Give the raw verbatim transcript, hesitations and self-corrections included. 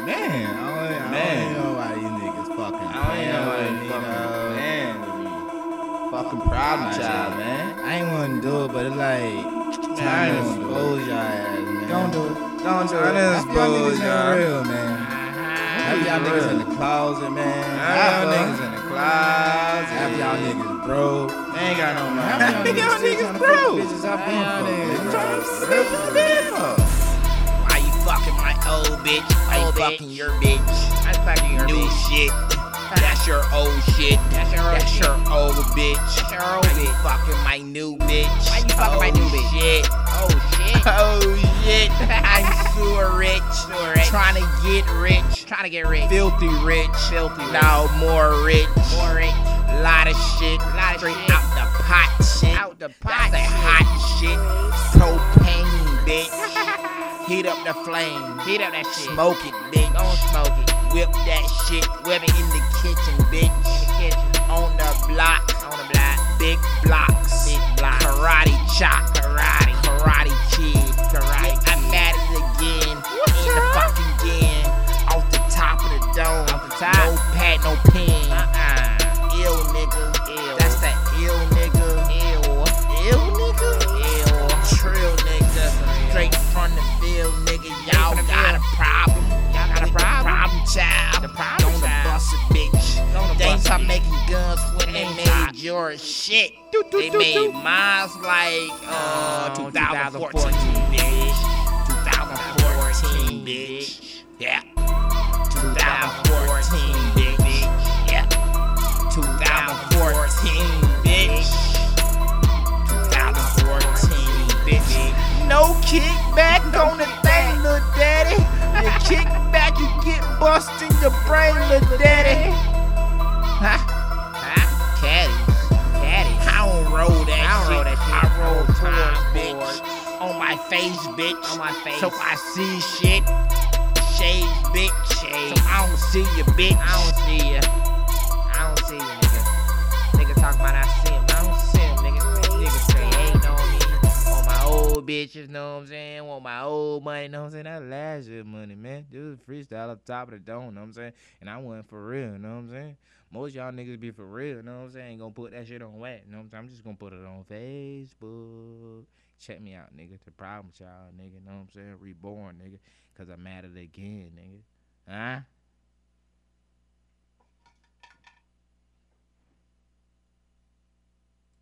Man, I don't, Man. I don't know why these niggas fucking I don't know why playing you with me, dog. man with me. Fucking problem child, man. I ain't wanna do it, but it's like Man, I time ain't to gonna do expose y'all ass, man. Don't do it. Don't do I it. done Half expose y'all y'all niggas niggas ain't real, man. Half y'all Real. niggas in the closet, man. Half Half y'all y'all niggas in the closet. Half y'all niggas broke. They ain't got no money. Half y'all niggas still trying to fuck bitches out Half y'all niggas there. trying to sit there. Why you fucking my old bitch? Why you Old bitch. fucking your bitch? I'm fucking your New bitch. shit. That's your old shit. That's your old That's shit. your old bitch. That's your old Why you bitch. fucking my new bitch? Why you fucking my Oh, new bitch? Shit. Oh shit. Oh shit. I'm sewer rich. Sewer rich. Trying to get rich. Trying to get rich. Filthy rich. Filthy rich. Now more rich. More rich. Lot of shit. Lot of Straight shit. out the pot shit. Out the pot That's that shit. hot shit. Propane, bitch. Heat up the flame. Heat up that shit. Smoke it, bitch. Don't smoke it. Whip that shit. Whip it in the kitchen, bitch. In the kitchen. On the block. On the block. Big blocks. Big blocks. Karate chop. Karate. Karate kid. Karate Yeah, I'm kid. at it again. What's in the up? fucking den. Off the top of the dome. Off the top. No pad, no pen. Uh-uh. Ill nigga. Ill. That's that ill nigga. Ew. Ill nigga. Ew. Trill nigga. Real. Straight from the field, nigga. Y'all from the got a field. problem. Y'all got a With problem? The problem child. The problem Don't child. bust a bitch. Don't They ain't bust a stop bitch. making guns when They they ain't made stop. your shit. Do, do, They do, made do. mine like uh Oh, twenty fourteen, twenty fourteen, bitch. twenty fourteen, bitch. Yeah. twenty fourteen, bitch. Yeah. twenty fourteen, bitch. twenty fourteen, bitch. No kickback on the thing, little daddy. You kick back, you get bust in your brain, little daddy. Huh? Huh? Caddies. Caddies. I don't roll that I don't shit. roll that shit. I roll I roll towards, time bitch. boards. On my face, bitch. On my face. So I see shit. Shades, bitch. Shades. So I don't see you, bitch. I don't see ya. I don't see you, nigga. Nigga talk about I see him. I don't see him, nigga. Nigga say hating on me. On my old bitches, know what I'm saying? Want my old money, know what I'm saying? That last year money, man. This was freestyle up top of the dome, know what I'm saying? And I wasn't for real, know what I'm saying? Most y'all niggas be for real, know what I'm saying? Ain't gonna put that shit on whack, know what I'm saying? I'm just gonna put it on Facebook. Check me out, nigga. The problem child, nigga, know what I'm saying? Reborn, nigga. Cause I'm at it again, nigga. Huh?